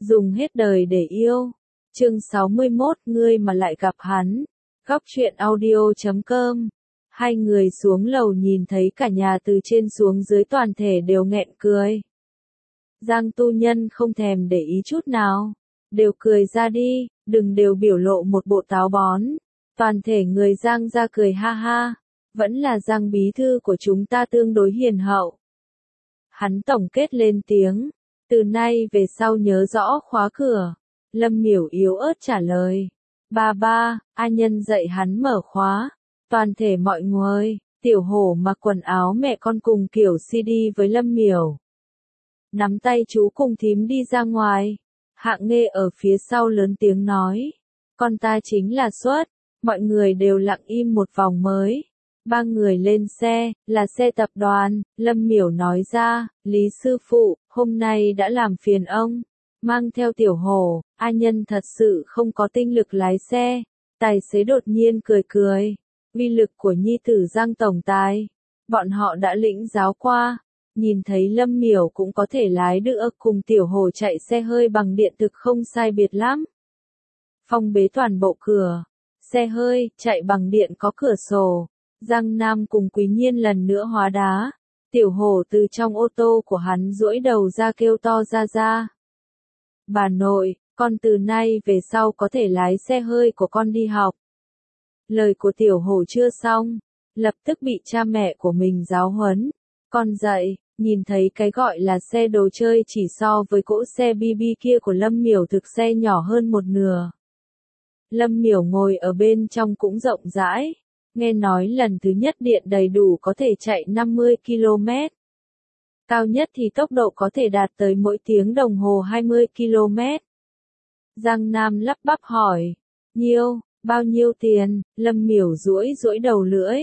Dùng hết đời để yêu. Chương 61, ngươi mà lại gặp hắn. Góc truyện audio.com. Hai người xuống lầu nhìn thấy cả nhà từ trên xuống dưới toàn thể đều nghẹn cười. Giang tu nhân không thèm để ý chút nào. Đều cười ra đi, đừng đều biểu lộ một bộ táo bón. Toàn thể người Giang ra cười ha ha. Vẫn là Giang bí thư của chúng ta tương đối hiền hậu. Hắn tổng kết lên tiếng. Từ nay về sau nhớ rõ khóa cửa. Lâm Miểu yếu ớt trả lời. Ba, A Nhân dạy hắn mở khóa. Toàn thể mọi người, Tiểu Hổ mặc quần áo mẹ con cùng kiểu CD với Lâm Miểu. Nắm tay chú cùng thím đi ra ngoài. Hạng Nghê ở phía sau lớn tiếng nói. Con ta chính là Xuất. Mọi người đều lặng im một vòng mới. Ba người lên xe, là xe tập đoàn. Lâm Miểu nói ra, Lý sư phụ, hôm nay đã làm phiền ông. Mang theo Tiểu Hổ, A Nhân thật sự không có tinh lực lái xe. Tài xế đột nhiên cười cười. Uy lực của nhi tử Giang tổng tài. Bọn họ đã lĩnh giáo qua. Nhìn thấy Lâm Miểu cũng có thể lái được cùng Tiểu Hổ chạy xe hơi bằng điện thực không sai biệt lắm. Phong bế toàn bộ cửa. Xe hơi, chạy bằng điện có cửa sổ. Giang Nam cùng Quý Nhiên lần nữa hóa đá. Tiểu Hổ từ trong ô tô của hắn duỗi đầu ra kêu to ra. Bà nội, con từ nay về sau có thể lái xe hơi của con đi học. Lời của Tiểu Hổ chưa xong, lập tức bị cha mẹ của mình giáo huấn. Con dậy, nhìn thấy cái gọi là xe đồ chơi chỉ so với cỗ xe BB kia của Lâm Miểu thực xe nhỏ hơn một nửa. Lâm Miểu ngồi ở bên trong cũng rộng rãi. Nghe nói lần thứ nhất điện đầy đủ có thể chạy 50 km. Cao nhất thì tốc độ có thể đạt tới mỗi tiếng đồng hồ 20 km. Giang Nam lắp bắp hỏi. Bao nhiêu tiền? Lâm Miểu duỗi đầu lưỡi.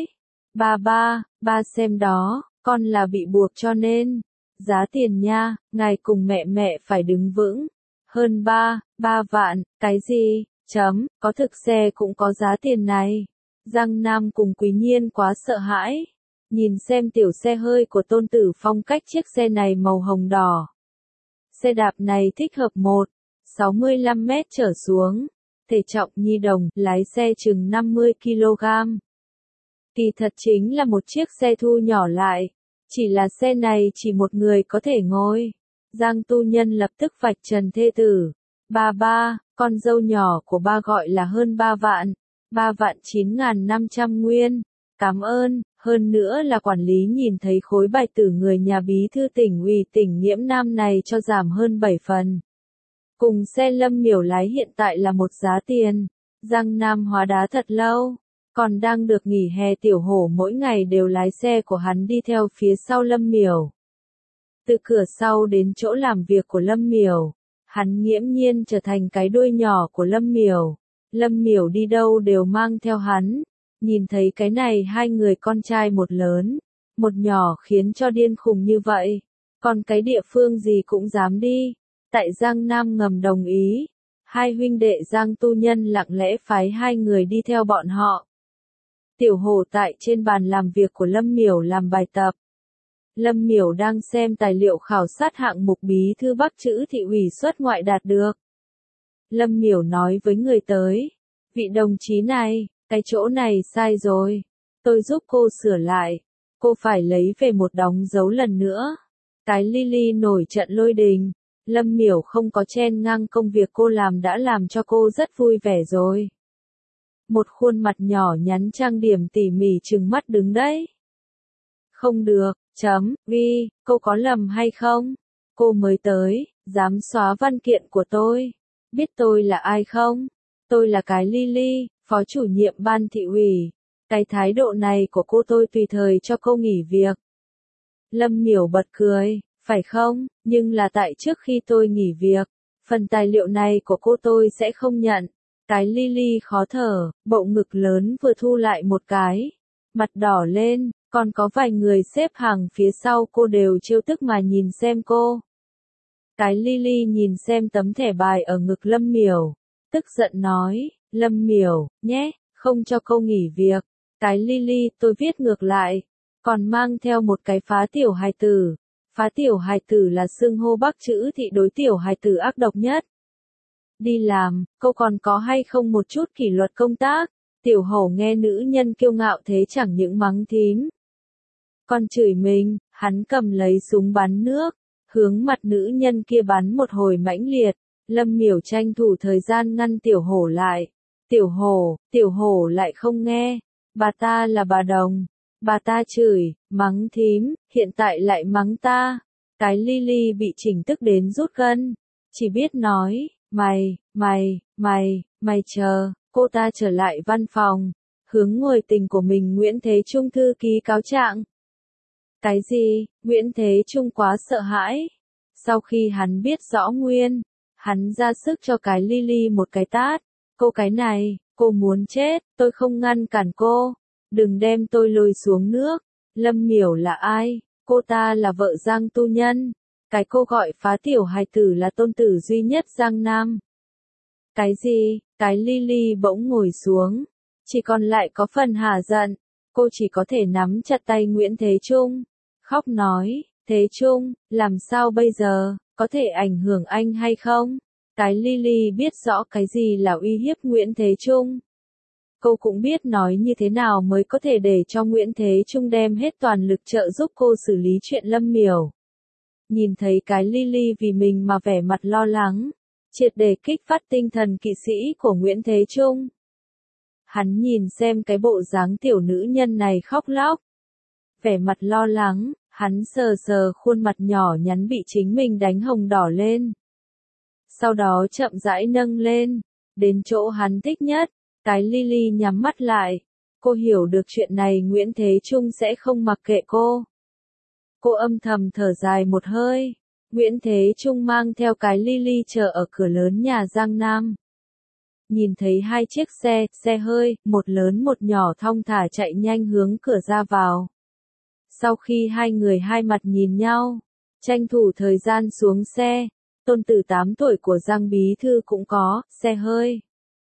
Ba xem đó, con là bị buộc cho nên. Giá tiền nha, ngài cùng mẹ phải đứng vững. Hơn 3 vạn, cái gì? Có thực xe cũng có giá tiền này. Giang Nam cùng Quý Nhiên quá sợ hãi. Nhìn xem tiểu xe hơi của Tôn Tử Phong cách chiếc xe này màu hồng đỏ. Xe đạp này thích hợp 65 mét trở xuống. Thể trọng nhi đồng, lái xe chừng 50 kg. Kỳ thật chính là một chiếc xe thu nhỏ lại. Chỉ là xe này chỉ một người có thể ngồi. Giang tu nhân lập tức vạch trần thê tử. Ba, con dâu nhỏ của ba gọi là hơn 3 vạn. 3.9.500 nguyên. Cảm ơn, hơn nữa là quản lý nhìn thấy khối bài tử người nhà bí thư tỉnh ủy tỉnh Nhiễm Nam này cho giảm hơn 7 phần. Cùng xe Lâm Miểu lái hiện tại là một giá tiền. Giang Nam hóa đá thật lâu. Còn đang được nghỉ hè Tiểu Hổ mỗi ngày đều lái xe của hắn đi theo phía sau Lâm Miểu. Từ cửa sau đến chỗ làm việc của Lâm Miểu. Hắn nghiễm nhiên trở thành cái đuôi nhỏ của Lâm Miểu. Lâm Miểu đi đâu đều mang theo hắn. Nhìn thấy cái này hai người con trai một lớn, một nhỏ khiến cho điên khùng như vậy. Còn cái địa phương gì cũng dám đi. Tại Giang Nam ngầm đồng ý. Hai huynh đệ Giang tu nhân lặng lẽ phái hai người đi theo bọn họ. Tiểu Hổ tại trên bàn làm việc của Lâm Miểu làm bài tập. Lâm Miểu đang xem tài liệu khảo sát hạng mục bí thư Bắc chữ thị ủy xuất ngoại đạt được. Lâm Miểu nói với người tới. Vị đồng chí này, cái chỗ này sai rồi. Tôi giúp cô sửa lại. Cô phải lấy về một đóng dấu lần nữa. Cái Lily nổi trận lôi đình. Lâm Miểu không có chen ngang công việc cô làm đã làm cho cô rất vui vẻ rồi. Một khuôn mặt nhỏ nhắn trang điểm tỉ mỉ trừng mắt đứng đấy. Không được, Vi, cô có lầm hay không? Cô mới tới, dám xóa văn kiện của tôi. Biết tôi là ai không? Tôi là cái Lily, phó chủ nhiệm ban thị ủy. Cái thái độ này của cô tôi tùy thời cho cô nghỉ việc. Lâm Miểu bật cười, phải không? Nhưng là tại trước khi tôi nghỉ việc, phần tài liệu này của cô tôi sẽ không nhận. Cái Lily khó thở, bộ ngực lớn vừa thu lại một cái. Mặt đỏ lên, còn có vài người xếp hàng phía sau cô đều trêu tức mà nhìn xem cô. Cái Lily nhìn xem tấm thẻ bài ở ngực Lâm Miểu. Tức giận nói, Lâm Miểu, nhé, không cho cô nghỉ việc. Cái Lily tôi viết ngược lại. Còn mang theo một cái phá tiểu hài tử. Phá tiểu hài tử là xưng hô Bắc chữ thị đối tiểu hài tử ác độc nhất. Đi làm, cô còn có hay không một chút kỷ luật công tác? Tiểu hổ nghe nữ nhân kiêu ngạo thế chẳng những mắng thím, còn chửi mình, hắn cầm lấy súng bắn nước, hướng mặt nữ nhân kia bắn một hồi mãnh liệt. Lâm Miểu tranh thủ thời gian ngăn tiểu hổ lại. Tiểu hổ lại không nghe. Bà ta là bà Đồng. Bà ta chửi, mắng thím, hiện tại lại mắng ta. Cái Lily bị chỉnh tức đến rút gân. Chỉ biết nói, mày chờ, cô ta trở lại văn phòng. Hướng người tình của mình Nguyễn Thế Trung thư ký cáo trạng. Cái gì? Nguyễn Thế Trung quá sợ hãi. Sau khi hắn biết rõ nguyên, hắn ra sức cho cái Lily một cái tát. Cô cái này, cô muốn chết, tôi không ngăn cản cô. Đừng đem tôi lôi xuống nước. Lâm Miểu là ai? Cô ta là vợ Giang Tu Nhân. Cái cô gọi phá tiểu hài tử là tôn tử duy nhất Giang Nam. Cái gì? Cái Lily bỗng ngồi xuống. Chỉ còn lại có phần hả giận. Cô chỉ có thể nắm chặt tay Nguyễn Thế Trung. Khóc nói, Thế Trung, làm sao bây giờ, có thể ảnh hưởng anh hay không? Cái Lily biết rõ cái gì là uy hiếp Nguyễn Thế Trung. Cô cũng biết nói như thế nào mới có thể để cho Nguyễn Thế Trung đem hết toàn lực trợ giúp cô xử lý chuyện Lâm Miểu. Nhìn thấy cái Lily vì mình mà vẻ mặt lo lắng, triệt để kích phát tinh thần kỵ sĩ của Nguyễn Thế Trung. Hắn nhìn xem cái bộ dáng tiểu nữ nhân này khóc lóc. Vẻ mặt lo lắng, hắn sờ sờ khuôn mặt nhỏ nhắn bị chính mình đánh hồng đỏ lên. Sau đó chậm rãi nâng lên, đến chỗ hắn thích nhất, cái Lily nhắm mắt lại. Cô hiểu được chuyện này Nguyễn Thế Trung sẽ không mặc kệ cô. Cô âm thầm thở dài một hơi. Nguyễn Thế Trung mang theo cái Lily chờ ở cửa lớn nhà Giang Nam. Nhìn thấy hai chiếc xe hơi, một lớn một nhỏ thong thả chạy nhanh hướng cửa ra vào. Sau khi hai người hai mặt nhìn nhau, tranh thủ thời gian xuống xe, tôn tử 8 tuổi của Giang Bí Thư cũng có, xe hơi.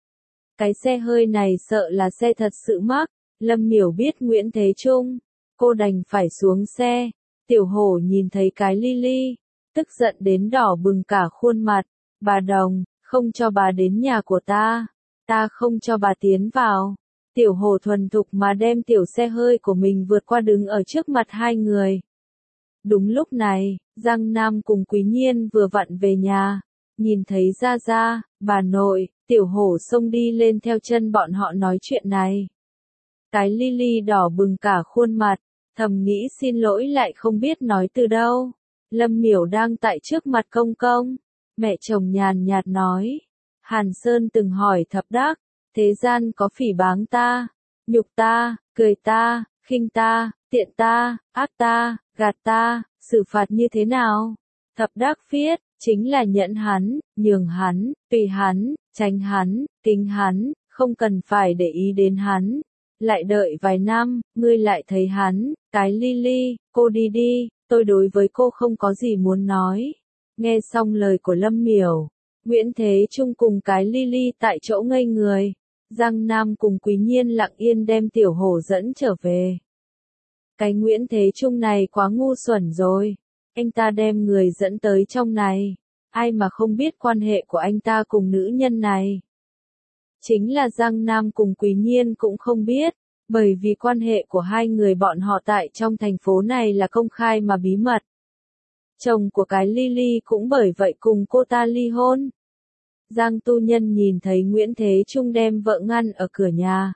Cái xe hơi này sợ là xe thật sự mắc, Lâm Miểu biết Nguyễn Thế Trung, cô đành phải xuống xe. Tiểu hổ nhìn thấy cái Lily, tức giận đến đỏ bừng cả khuôn mặt. Bà Đồng, không cho bà đến nhà của ta không cho bà tiến vào. Tiểu hổ thuần thục mà đem tiểu xe hơi của mình vượt qua đứng ở trước mặt hai người. Đúng lúc này, Giang Nam cùng Quý Nhiên vừa vặn về nhà, nhìn thấy Gia Gia, bà nội, tiểu hổ xông đi lên theo chân bọn họ nói chuyện này. Cái Lily đỏ bừng cả khuôn mặt, thầm nghĩ xin lỗi lại không biết nói từ đâu. Lâm Miểu đang tại trước mặt công công, mẹ chồng nhàn nhạt nói. Hàn Sơn từng hỏi Thập Đắc, thế gian có phỉ báng ta, nhục ta, cười ta, khinh ta, tiện ta, ác ta, gạt ta, xử phạt như thế nào? Thập Đắc viết, chính là nhẫn hắn, nhường hắn, tùy hắn, tránh hắn, kính hắn, không cần phải để ý đến hắn. Lại đợi vài năm, ngươi lại thấy hắn, cái Lily, cô đi đi, tôi đối với cô không có gì muốn nói. Nghe xong lời của Lâm Miểu, Nguyễn Thế Trung cùng cái Lily tại chỗ ngây người. Giang Nam cùng Quý Nhiên lặng yên đem tiểu hổ dẫn trở về. Cái Nguyễn Thế Trung này quá ngu xuẩn rồi. Anh ta đem người dẫn tới trong này. Ai mà không biết quan hệ của anh ta cùng nữ nhân này. Chính là Giang Nam cùng Quý Nhiên cũng không biết. Bởi vì quan hệ của hai người bọn họ tại trong thành phố này là công khai mà bí mật. Chồng của cái Lily cũng bởi vậy cùng cô ta ly hôn. Giang Tu Nhân nhìn thấy Nguyễn Thế Trung đem vợ ngăn ở cửa nhà.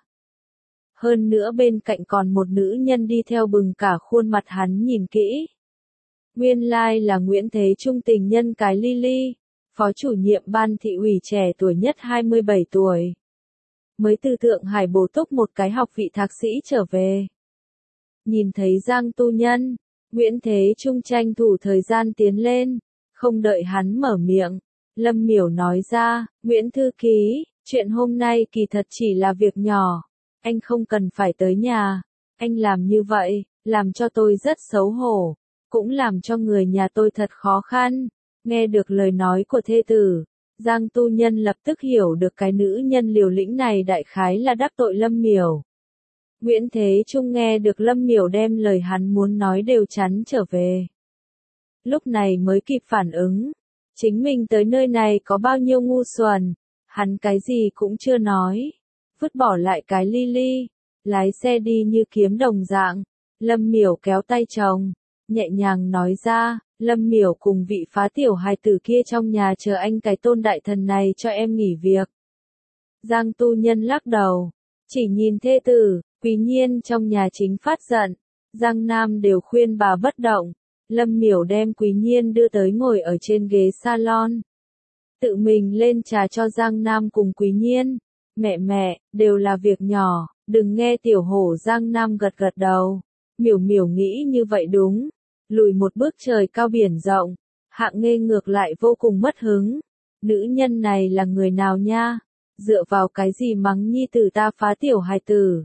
Hơn nữa bên cạnh còn một nữ nhân đi theo bừng cả khuôn mặt hắn nhìn kỹ. Nguyên lai là Nguyễn Thế Trung tình nhân cái Lily, phó chủ nhiệm ban thị ủy trẻ tuổi nhất 27 tuổi. Mới từ Thượng Hải bổ túc một cái học vị thạc sĩ trở về. Nhìn thấy Giang Tu Nhân, Nguyễn Thế Trung tranh thủ thời gian tiến lên, không đợi hắn mở miệng. Lâm Miểu nói ra, Nguyễn Thư Ký, chuyện hôm nay kỳ thật chỉ là việc nhỏ, anh không cần phải tới nhà, anh làm như vậy, làm cho tôi rất xấu hổ, cũng làm cho người nhà tôi thật khó khăn. Nghe được lời nói của thê tử, Giang Tu Nhân lập tức hiểu được cái nữ nhân liều lĩnh này đại khái là đắc tội Lâm Miểu. Nguyễn Thế Trung nghe được Lâm Miểu đem lời hắn muốn nói đều chắn trở về. lúc này mới kịp phản ứng. Chính mình tới nơi này có bao nhiêu ngu xuẩn, hắn cái gì cũng chưa nói. Vứt bỏ lại cái ly, lái xe đi như kiếm đồng dạng. Lâm Miểu kéo tay chồng, nhẹ nhàng nói ra, Lâm Miểu cùng vị phá tiểu hài tử kia trong nhà chờ anh cái Tôn đại thần này cho em nghỉ việc. Giang tu nhân lắc đầu, chỉ nhìn thê tử, Quý Nhiên trong nhà chính phát giận. Giang Nam đều khuyên bà bất động. Lâm Miểu đem Quý Nhiên đưa tới ngồi ở trên ghế salon. Tự mình lên trà cho Giang Nam cùng Quý Nhiên. Mẹ, đều là việc nhỏ, đừng nghe tiểu hổ. Giang Nam gật gật đầu. Miểu nghĩ như vậy đúng. Lùi một bước trời cao biển rộng. Hạng Nghê ngược lại vô cùng mất hứng. Nữ nhân này là người nào nha? Dựa vào cái gì mắng nhi tử ta phá tiểu hài tử?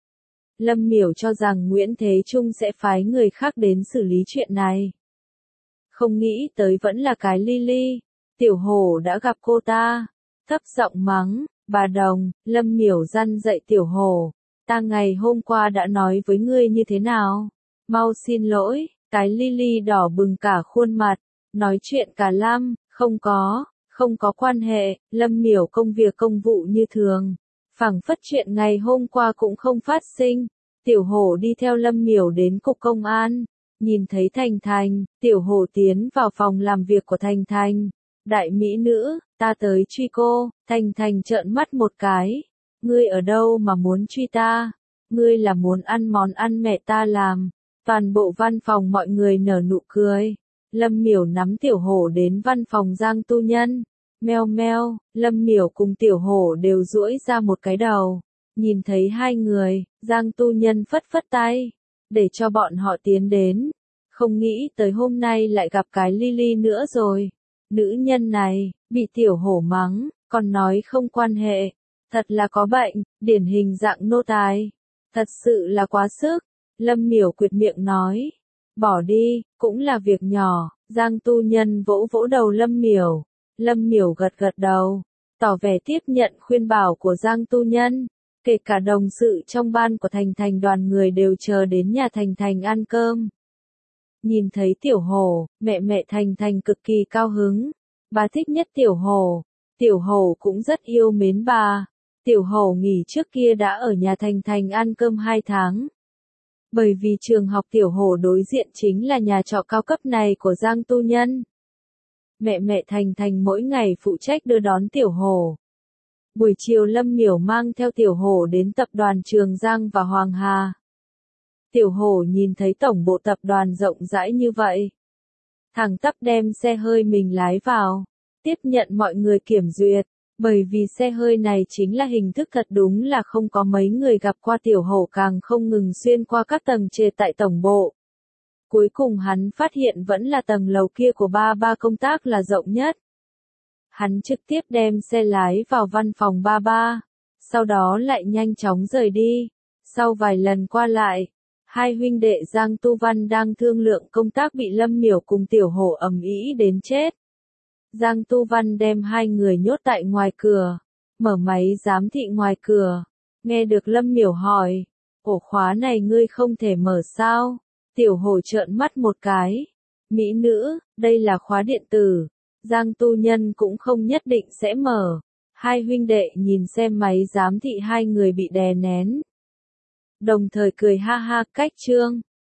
Lâm Miểu cho rằng Nguyễn Thế Trung sẽ phái người khác đến xử lý chuyện này. Không nghĩ tới vẫn là cái ly. Tiểu hổ đã gặp cô ta. Thấp giọng mắng, bà Đồng. Lâm Miểu răn dạy tiểu hổ. Ta ngày hôm qua đã nói với ngươi như thế nào? Mau xin lỗi. Cái ly đỏ bừng cả khuôn mặt. Nói chuyện cả lăm, không có quan hệ. Lâm Miểu công việc công vụ như thường. Phảng phất chuyện ngày hôm qua cũng không phát sinh. Tiểu hổ đi theo Lâm Miểu đến cục công an. Nhìn thấy Thành, tiểu hổ tiến vào phòng làm việc của Thành. Đại mỹ nữ, ta tới truy cô. Thành trợn mắt một cái. Ngươi ở đâu mà muốn truy ta? Ngươi là muốn ăn món ăn mẹ ta làm. Toàn bộ văn phòng mọi người nở nụ cười. Lâm Miểu nắm tiểu hổ đến văn phòng Giang tu nhân. Meo, Lâm Miểu cùng tiểu hổ đều duỗi ra một cái đầu. Nhìn thấy hai người, Giang tu nhân phất tay, để cho bọn họ tiến đến. Không nghĩ tới hôm nay lại gặp cái ly nữa rồi. Nữ nhân này, bị tiểu hổ mắng, còn nói không quan hệ. Thật là có bệnh, điển hình dạng nô tài. Thật sự là quá sức. Lâm Miểu quyệt miệng nói. Bỏ đi, cũng là việc nhỏ. Giang tu nhân vỗ đầu Lâm Miểu. Lâm Miểu gật đầu, tỏ vẻ tiếp nhận khuyên bảo của Giang tu nhân. Kể cả đồng sự trong ban của Thành đoàn người đều chờ đến nhà Thành ăn cơm. Nhìn thấy tiểu hổ, mẹ Thành cực kỳ cao hứng. Bà thích nhất tiểu hổ cũng rất yêu mến bà. Tiểu hổ nghỉ trước kia đã ở nhà Thành ăn cơm 2 tháng. Bởi vì trường học tiểu hổ đối diện chính là nhà trọ cao cấp này của Giang tu nhân. Mẹ Thành mỗi ngày phụ trách đưa đón tiểu hổ. Buổi chiều Lâm Miểu mang theo tiểu hổ đến tập đoàn Trường Giang và Hoàng Hà. Tiểu hổ nhìn thấy tổng bộ tập đoàn rộng rãi như vậy. Thẳng tắp đem xe hơi mình lái vào. Tiếp nhận mọi người kiểm duyệt. Bởi vì xe hơi này chính là hình thức thật đúng là không có mấy người gặp qua. Tiểu hổ càng không ngừng xuyên qua các tầng trệt tại tổng bộ. Cuối cùng hắn phát hiện vẫn là tầng lầu kia của ba công tác là rộng nhất. Hắn trực tiếp đem xe lái vào văn phòng ba, sau đó lại nhanh chóng rời đi. Sau vài lần qua lại, hai huynh đệ Giang Tu Văn đang thương lượng công tác bị Lâm Miểu cùng tiểu hổ ầm ĩ đến chết. Giang Tu Văn đem hai người nhốt tại ngoài cửa, mở máy giám thị ngoài cửa. Nghe được Lâm Miểu hỏi, ổ khóa này ngươi không thể mở sao? Tiểu hổ trợn mắt một cái. Mỹ nữ, đây là khóa điện tử. Giang tu nhân cũng không nhất định sẽ mở. Hai huynh đệ nhìn xem máy giám thị hai người bị đè nén. Đồng thời cười ha ha cách trương.